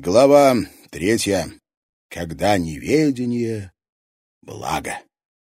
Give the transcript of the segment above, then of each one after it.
Глава 3. Когда неведение — благо.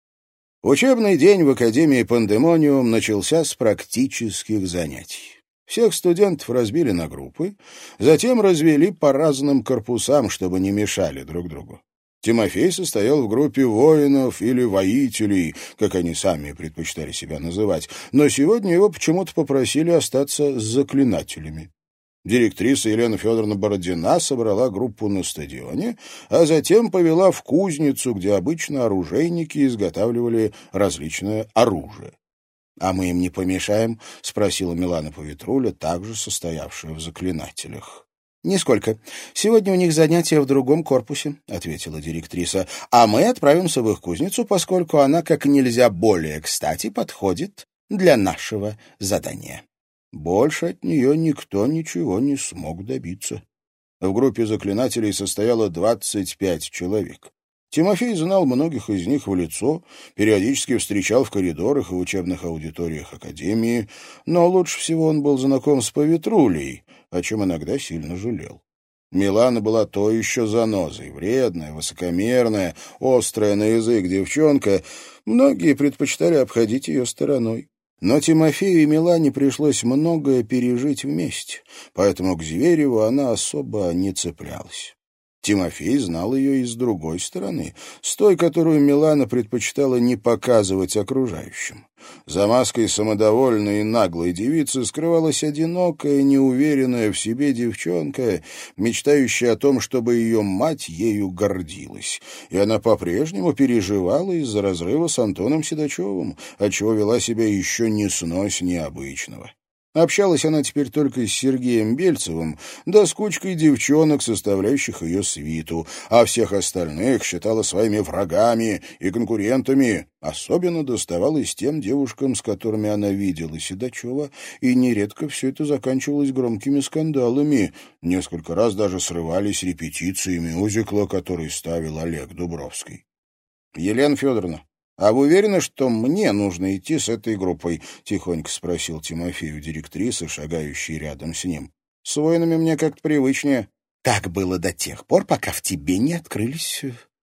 Учебный день в Академии Пандемониум начался с практических занятий. Всех студентов разбили на группы, затем развели по разным корпусам, чтобы не мешали друг другу. Тимофей состоял в группе воинов или воителей, как они сами предпочитали себя называть, но сегодня его почему-то попросили остаться с заклинателями. Директриса Елена Федоровна Бородина собрала группу на стадионе, а затем повела в кузницу, где обычно оружейники изготавливали различное оружие. — А мы им не помешаем? — спросила Милана Поветруля, также состоявшая в заклинателях. — Нисколько. Сегодня у них занятия в другом корпусе, — ответила директриса, — а мы отправимся в их кузницу, поскольку она как нельзя более кстати подходит для нашего задания. Больше от нее никто ничего не смог добиться. В группе заклинателей состояло 25 человек. Тимофей знал многих из них в лицо, периодически встречал в коридорах и учебных аудиториях Академии, но лучше всего он был знаком с Поветрулей, о чем иногда сильно жалел. Милана была то еще занозой, вредная, высокомерная, острая на язык девчонка. Многие предпочитали обходить ее стороной. Но Тимофею и Милане пришлось многое пережить вместе, поэтому к Звереву она особо не цеплялась. Тимофей знал ее и с другой стороны, с той, которую Милана предпочитала не показывать окружающим. За маской самодовольной и наглой девицы скрывалась одинокая, неуверенная в себе девчонка, мечтающая о том, чтобы ее мать ею гордилась. И она по-прежнему переживала из-за разрыва с Антоном Седачевым, отчего вела себя еще несноснее обычного. Общалась она теперь только с Сергеем Бельцевым, да с кучкой девчонок, составляющих ее свиту, а всех остальных считала своими врагами и конкурентами. Особенно доставалось тем девушкам, с которыми она видела Седачева, и нередко все это заканчивалось громкими скандалами. Несколько раз даже срывались репетиции мюзикла, который ставил Олег Дубровский. — Елена Федоровна, «А вы уверены, что мне нужно идти с этой группой?» — тихонько спросил Тимофей у директрисы, шагающей рядом с ним. «С воинами мне как-то привычнее». «Так было до тех пор, пока в тебе не открылись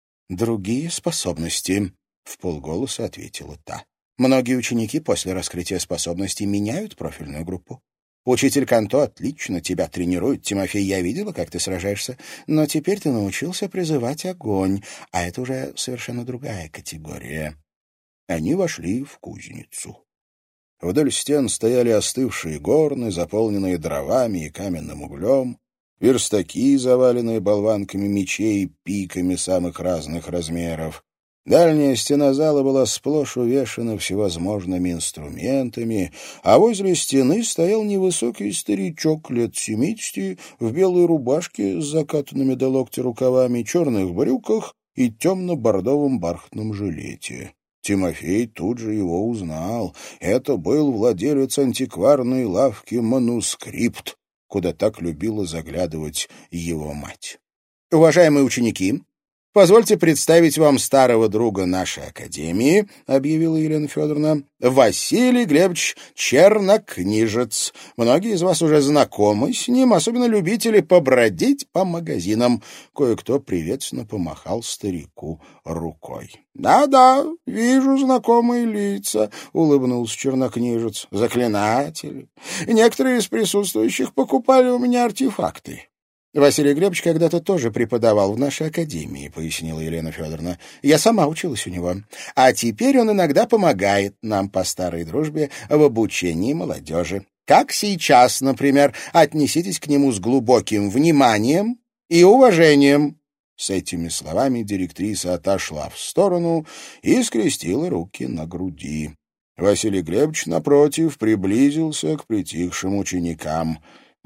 другие способности», — вполголоса ответила та. «Многие ученики после раскрытия способностей меняют профильную группу. Учитель Канто отлично тебя тренирует, Тимофей, я видела, как ты сражаешься, но теперь ты научился призывать огонь, а это уже совершенно другая категория». Они вошли в кузницу. Вдоль стен стояли остывшие горны, заполненные дровами и каменным углем, верстаки, заваленные болванками мечей и пиками самых разных размеров. Дальняя стена зала была сплошь увешана всевозможными инструментами, а возле стены стоял невысокий старичок лет 70 в белой рубашке с закатанными до локтя рукавами, черных брюках и темно-бордовом бархатном жилете. Тимофей тут же его узнал. Это был владелец антикварной лавки «Манускрипт», куда так любила заглядывать его мать. «Уважаемые ученики, позвольте представить вам старого друга нашей академии», — объявила Елена Федоровна, «Василий Глебович Чернокнижец. Многие из вас уже знакомы с ним, особенно любители побродить по магазинам». Кое-кто приветственно помахал старику рукой. «Да-да, вижу знакомые лица», — улыбнулся Чернокнижец. «Заклинатели. Некоторые из присутствующих покупали у меня артефакты». «Василий Глебович когда-то тоже преподавал в нашей академии», — пояснила Елена Федоровна. «Я сама училась у него. А теперь он иногда помогает нам по старой дружбе в обучении молодежи. Как сейчас, например, отнеситесь к нему с глубоким вниманием и уважением». С этими словами директриса отошла в сторону и скрестила руки на груди. Василий Глебович, напротив, приблизился к притихшим ученикам.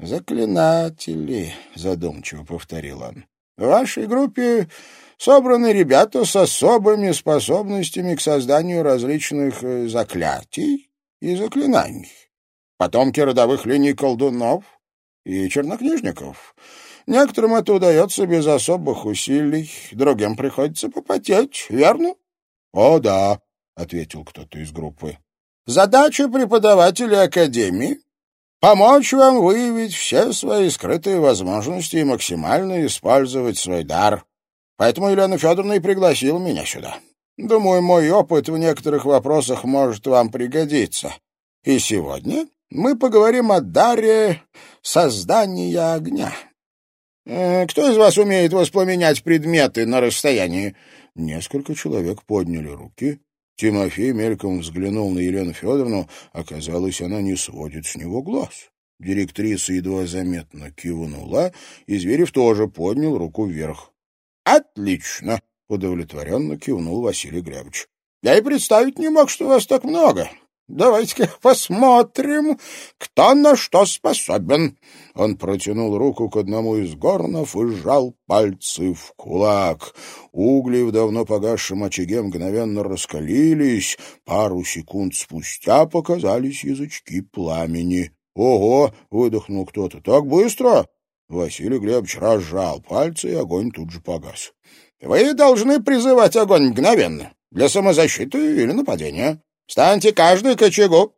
«Заклинатели», — задумчиво повторил он. «В вашей группе собраны ребята с особыми способностями к созданию различных заклятий и заклинаний. Потомки родовых линий колдунов и чернокнижников. Некоторым это удается без особых усилий, другим приходится попотеть, верно?» «О, да», — ответил кто-то из группы. «Задача преподавателей академии помочь вам выявить все свои скрытые возможности и максимально использовать свой дар. Поэтому Елена Федоровна и пригласила меня сюда. Думаю, мой опыт в некоторых вопросах может вам пригодиться. И сегодня мы поговорим о даре создания огня. Кто из вас умеет воспламенять предметы на расстоянии?» Несколько человек подняли руки. Тимофей мельком взглянул на Елену Федоровну. Оказалось, она не сводит с него глаз. Директриса едва заметно кивнула, и Зверев тоже поднял руку вверх. «Отлично!» — удовлетворенно кивнул Василий Глебович. «Я и представить не мог, что вас так много. Давайте-ка посмотрим, кто на что способен». Он протянул руку к одному из горнов и сжал пальцы в кулак. Угли в давно погасшем очаге мгновенно раскалились. Пару секунд спустя показались язычки пламени. «Ого!» — выдохнул кто-то. «Так быстро?» Василий Глебович разжал пальцы, и огонь тут же погас. «Вы должны призывать огонь мгновенно, для самозащиты или нападения. Встаньте каждый к очагу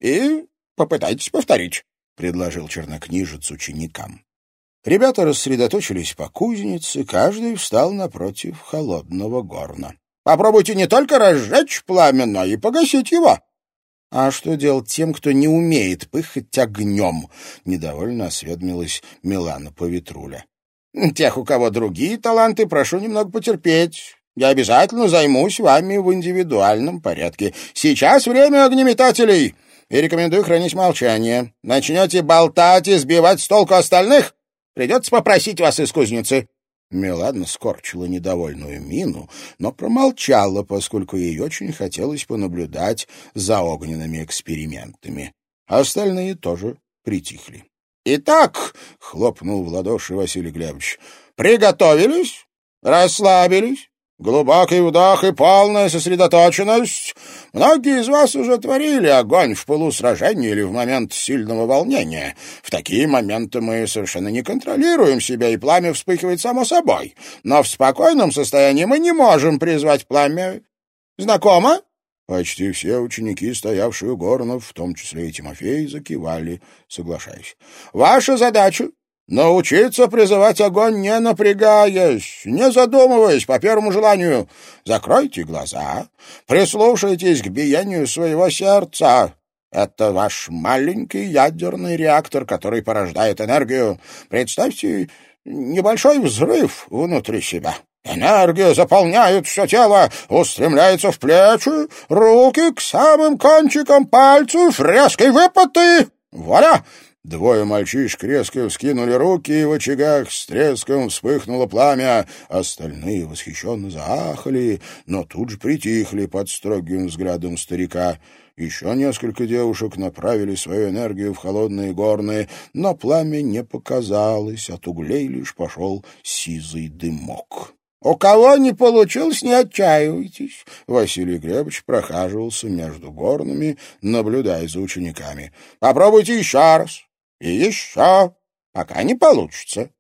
и попытайтесь повторить», — предложил чернокнижец ученикам. Ребята рассредоточились по кузнице, каждый встал напротив холодного горна. «Попробуйте не только разжечь пламя, но и погасить его». «А что делать тем, кто не умеет пыхать огнем?» — недовольно осведомилась Милана Поветруля. «Тех, у кого другие таланты, прошу немного потерпеть. Я обязательно займусь вами в индивидуальном порядке. Сейчас время огнеметателей, и рекомендую хранить молчание. Начнете болтать и сбивать с толку остальных, придется попросить вас из кузницы». Милана скорчила недовольную мину, но промолчала, поскольку ей очень хотелось понаблюдать за огненными экспериментами. Остальные тоже притихли. «Итак», — хлопнул в ладоши Василий Глебович, — «приготовились? Расслабились? Глубокий вдох и полная сосредоточенность. Многие из вас уже творили огонь в пылу сражения или в момент сильного волнения. В такие моменты мы совершенно не контролируем себя, и пламя вспыхивает само собой. Но в спокойном состоянии мы не можем призвать пламя. Знакомо?» Почти все ученики, стоявшие у горнов, в том числе и Тимофей, закивали, соглашаясь. «Ваша задача — научиться призывать огонь, не напрягаясь, не задумываясь, по первому желанию. Закройте глаза, прислушайтесь к биению своего сердца. Это ваш маленький ядерный реактор, который порождает энергию. Представьте небольшой взрыв внутри себя. Энергия заполняет все тело, устремляется в плечи, руки к самым кончикам пальцев, резкий выпад и... Вуаля!» Двое мальчишек резко вскинули руки, и в очагах с треском вспыхнуло пламя. Остальные восхищенно заахали, но тут же притихли под строгим взглядом старика. Еще несколько девушек направили свою энергию в холодные горны, но пламя не показалось, от углей лишь пошел сизый дымок. «У кого не получилось, не отчаивайтесь». Василий Глебович прохаживался между горнами, наблюдая за учениками. «Попробуйте еще раз. И еще, пока не получится».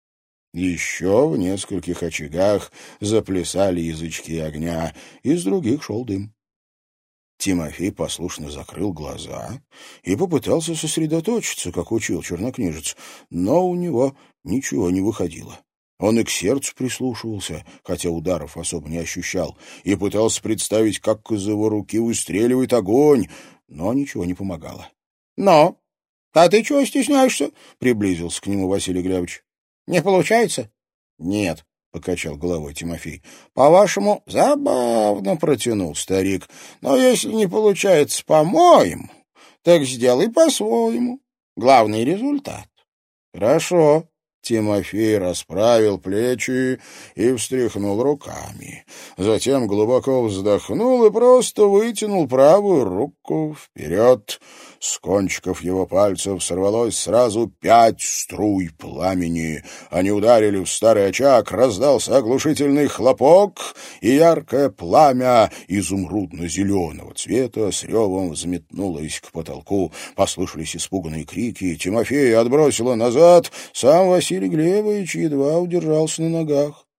Еще в нескольких очагах заплясали язычки огня, из других шел дым. Тимофей послушно закрыл глаза и попытался сосредоточиться, как учил чернокнижец, но у него ничего не выходило. Он и к сердцу прислушивался, хотя ударов особо не ощущал, и пытался представить, как из его руки выстреливает огонь, но ничего не помогало. «Но, а ты чего стесняешься?» — приблизился к нему Василий Глебович. «Не получается?» «Нет», — покачал головой Тимофей. «По-вашему, забавно», — протянул старик. «Но если не получается по-моему, так сделай по-своему. Главный результат». «Хорошо». Тимофей расправил плечи и встряхнул руками. Затем глубоко вздохнул и просто вытянул правую руку вперед. С кончиков его пальцев сорвалось сразу 5 струй пламени. Они ударили в старый очаг, раздался оглушительный хлопок, и яркое пламя изумрудно-зеленого цвета с ревом взметнулось к потолку. Послышались испуганные крики. Тимофея отбросило назад. Сам Василий Глебович едва удержался на ногах.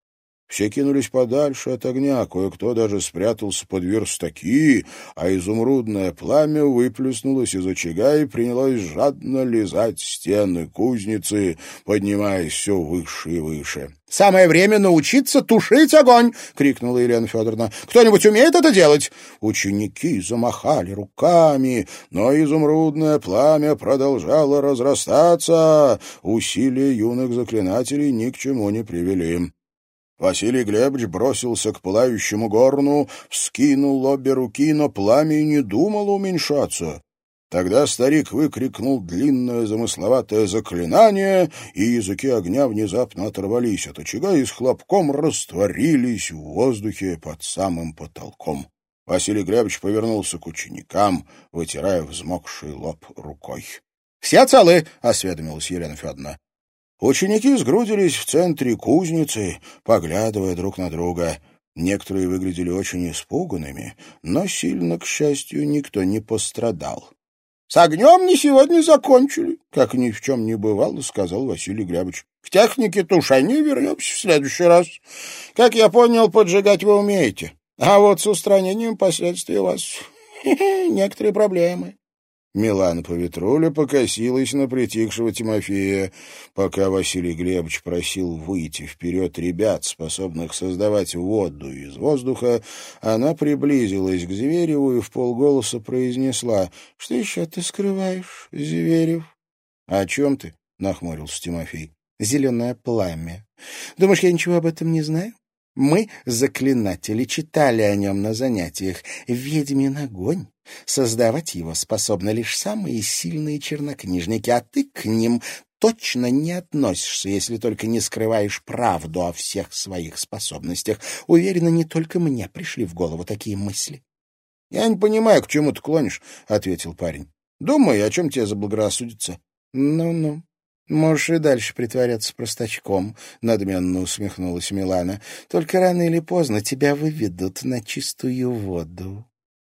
Все кинулись подальше от огня, кое-кто даже спрятался под верстаки, а изумрудное пламя выплеснулось из очага и принялось жадно лизать стены кузницы, поднимаясь все выше и выше. «Самое время научиться тушить огонь!» — крикнула Елена Федоровна. «Кто-нибудь умеет это делать?» Ученики замахали руками, но изумрудное пламя продолжало разрастаться. Усилия юных заклинателей ни к чему не привели. Василий Глебович бросился к пылающему горну, вскинул обе руки, но пламя и не думало уменьшаться. Тогда старик выкрикнул длинное замысловатое заклинание, и языки огня внезапно оторвались от очага и с хлопком растворились в воздухе под самым потолком. Василий Глебович повернулся к ученикам, вытирая взмокший лоб рукой. — Все целы? — осведомилась Елена Федоровна. Ученики сгрудились в центре кузницы, поглядывая друг на друга. Некоторые выглядели очень испуганными, но сильно, к счастью, никто не пострадал. — С огнем не сегодня закончили, — как ни в чем не бывало, — сказал Василий Глебович. — К технике тушения вернемся в следующий раз. Как я понял, поджигать вы умеете. А вот с устранением последствий у вас некоторые проблемы. Милана Поветруля покосилась на притихшего Тимофея. Пока Василий Глебович просил выйти вперед ребят, способных создавать воду из воздуха, она приблизилась к Звереву и вполголоса произнесла: — Что еще ты скрываешь, Зверев? — О чем ты? — нахмурился Тимофей. — Зеленое пламя. Думаешь, я ничего об этом не знаю? Мы, заклинатели, читали о нем на занятиях. Ведьмин огонь. Создавать его способны лишь самые сильные чернокнижники, а ты к ним точно не относишься, если только не скрываешь правду о всех своих способностях. Уверена, не только мне пришли в голову такие мысли. — Я не понимаю, к чему ты клонишь, — ответил парень. — Думай, о чем тебе заблагорассудится. Ну-ну. Можешь и дальше притворяться простачком, — надменно усмехнулась Милана. Только рано или поздно тебя выведут на чистую воду.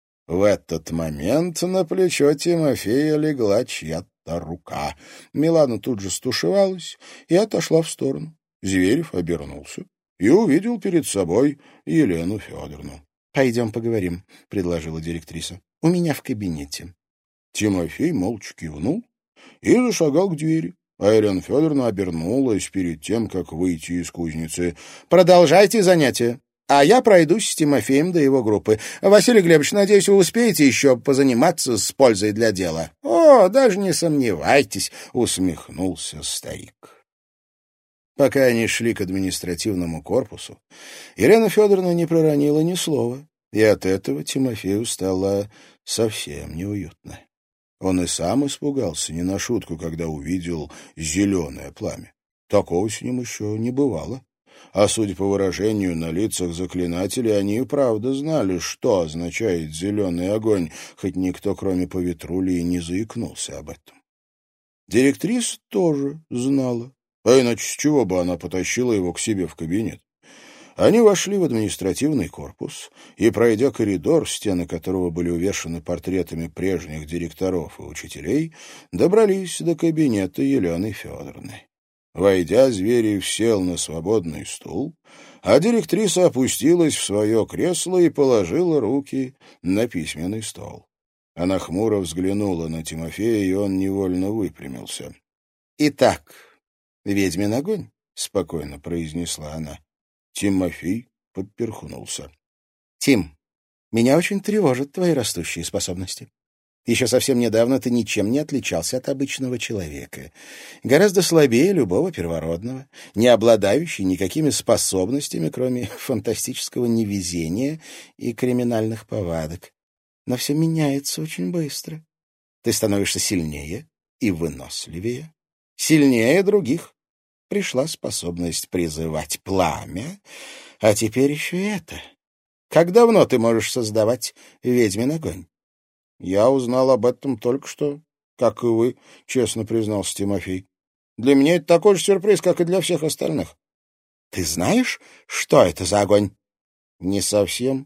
В этот момент на плечо Тимофея легла чья-то рука. Милана тут же стушевалась и отошла в сторону. Зверев обернулся и увидел перед собой Елену Федоровну. — Пойдем поговорим, — предложила директриса. — У меня в кабинете. Тимофей молча кивнул и зашагал к двери. А Елена Федоровна обернулась перед тем, как выйти из кузницы. — Продолжайте занятия, а я пройдусь с Тимофеем до его группы. Василий Глебович, надеюсь, вы успеете еще позаниматься с пользой для дела? — О, даже не сомневайтесь, — усмехнулся старик. Пока они шли к административному корпусу, Елена Федоровна не проронила ни слова, и от этого Тимофею стало совсем неуютно. Он и сам испугался не на шутку, когда увидел зеленое пламя. Такого с ним еще не бывало. А судя по выражению на лицах заклинателей, они и правда знали, что означает зеленый огонь, хоть никто, кроме Поветрули, и не заикнулся об этом. Директриса тоже знала. А иначе с чего бы она потащила его к себе в кабинет? Они вошли в административный корпус и, пройдя коридор, стены которого были увешаны портретами прежних директоров и учителей, добрались до кабинета Елены Федоровны. Войдя, Зверев сел на свободный стул, а директриса опустилась в свое кресло и положила руки на письменный стол. Она хмуро взглянула на Тимофея, и он невольно выпрямился. — Итак, ведьмин огонь, — спокойно произнесла она. Тимофей поперхнулся. — Тим, меня очень тревожат твои растущие способности. Еще совсем недавно ты ничем не отличался от обычного человека. Гораздо слабее любого первородного, не обладающий никакими способностями, кроме фантастического невезения и криминальных повадок. Но все меняется очень быстро. Ты становишься сильнее и выносливее. Сильнее других. Пришла способность призывать пламя, а теперь еще и это. Как давно ты можешь создавать ведьмин огонь? — Я узнал об этом только что, как и вы, — честно признался Тимофей. — Для меня это такой же сюрприз, как и для всех остальных. — Ты знаешь, что это за огонь? — Не совсем,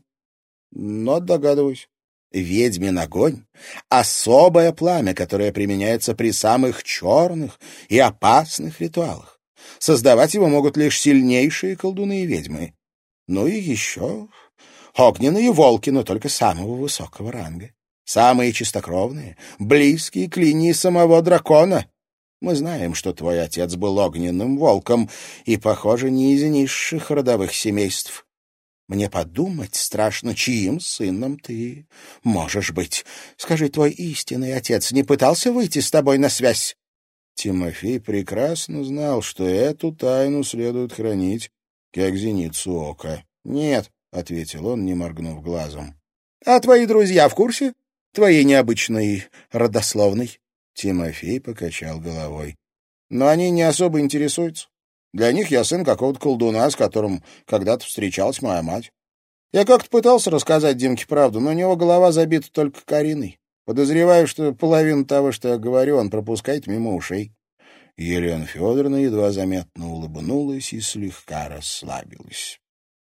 но догадываюсь. Ведьмин огонь — особое пламя, которое применяется при самых черных и опасных ритуалах. Создавать его могут лишь сильнейшие колдуны и ведьмы. Ну и еще огненные волки, но только самого высокого ранга. Самые чистокровные, близкие к линии самого дракона. Мы знаем, что твой отец был огненным волком и, похоже, не из низших родовых семейств. Мне подумать страшно, чьим сыном ты можешь быть. Скажи, твой истинный отец не пытался выйти с тобой на связь? Тимофей прекрасно знал, что эту тайну следует хранить, как зеницу ока. — Нет, — ответил он, не моргнув глазом. — А твои друзья в курсе? Твоей необычной родословной? Тимофей покачал головой. — Но они не особо интересуются. Для них я сын какого-то колдуна, с которым когда-то встречалась моя мать. Я как-то пытался рассказать Димке правду, но у него голова забита только Кариной. Подозреваю, что половину того, что я говорю, он пропускает мимо ушей. Елена Федоровна едва заметно улыбнулась и слегка расслабилась.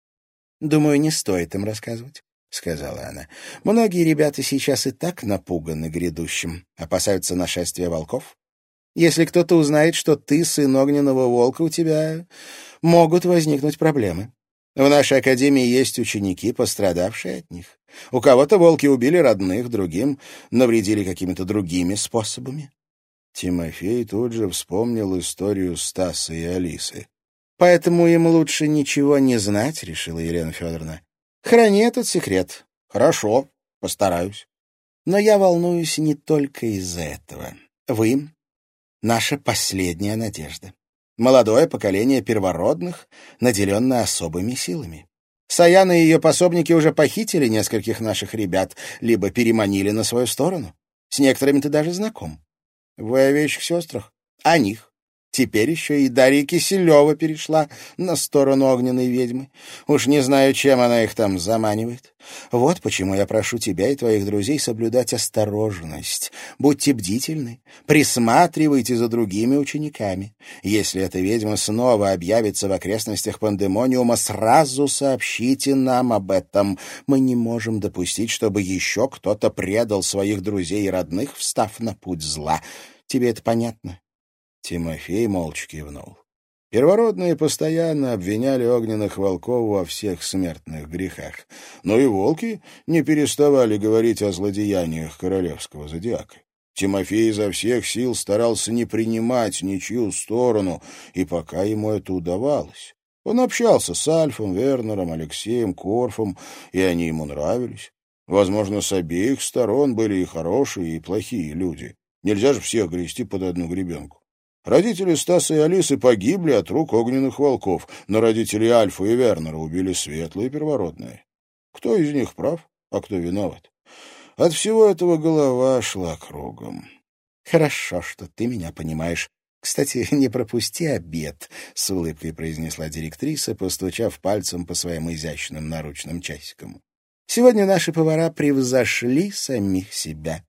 — Думаю, не стоит им рассказывать, — сказала она. — Многие ребята сейчас и так напуганы грядущим, опасаются нашествия волков. Если кто-то узнает, что ты сын огненного волка, у тебя могут возникнуть проблемы. В нашей академии есть ученики, пострадавшие от них. У кого-то волки убили родных, другим навредили какими-то другими способами. Тимофей тут же вспомнил историю Стаса и Алисы. — Поэтому им лучше ничего не знать, — решила Елена Федоровна. — Храни этот секрет. — Хорошо, постараюсь. Но я волнуюсь не только из-за этого. Вы — наша последняя надежда. Молодое поколение первородных, наделенное особыми силами. Саяна и ее пособники уже похитили нескольких наших ребят, либо переманили на свою сторону. С некоторыми ты даже знаком. Вы о вещих сестрах? О них. Теперь еще и Дарья Киселева перешла на сторону огненной ведьмы. Уж не знаю, чем она их там заманивает. Вот почему я прошу тебя и твоих друзей соблюдать осторожность. Будьте бдительны, присматривайте за другими учениками. Если эта ведьма снова объявится в окрестностях Пандемониума, сразу сообщите нам об этом. Мы не можем допустить, чтобы еще кто-то предал своих друзей и родных, встав на путь зла. Тебе это понятно? Тимофей молча кивнул. Первородные постоянно обвиняли огненных волков во всех смертных грехах, но и волки не переставали говорить о злодеяниях королевского зодиака. Тимофей изо всех сил старался не принимать ничью сторону, и пока ему это удавалось. Он общался с Альфом, Вернером, Алексеем, Корфом, и они ему нравились. Возможно, с обеих сторон были и хорошие, и плохие люди. Нельзя же всех грести под одну гребенку. Родители Стаса и Алисы погибли от рук огненных волков, но родители Альфа и Вернера убили светлые первородные. Кто из них прав, а кто виноват? От всего этого голова шла кругом. — Хорошо, что ты меня понимаешь. Кстати, не пропусти обед, — с улыбкой произнесла директриса, постучав пальцем по своим изящным наручным часикам. — Сегодня наши повара превзошли самих себя.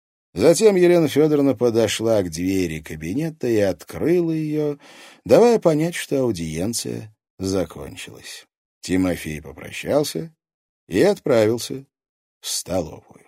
Затем Елена Федоровна подошла к двери кабинета и открыла ее, давая понять, что аудиенция закончилась. Тимофей попрощался и отправился в столовую.